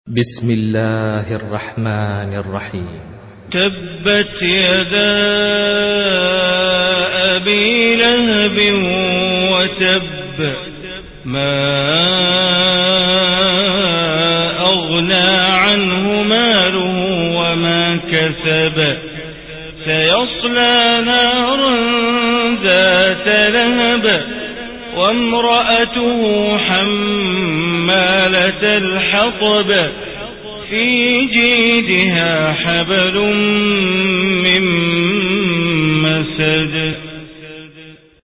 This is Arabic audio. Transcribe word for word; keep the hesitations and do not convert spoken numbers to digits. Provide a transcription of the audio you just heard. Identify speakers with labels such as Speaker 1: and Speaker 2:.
Speaker 1: بسم الله الرحمن الرحيم.
Speaker 2: تبت يدا أبي لهب وتب ما أغنى عنه ماله وما كسب سيصلى نارا ذات لهب وامرأته حمالة الحطب في جيدها حبل من مسد.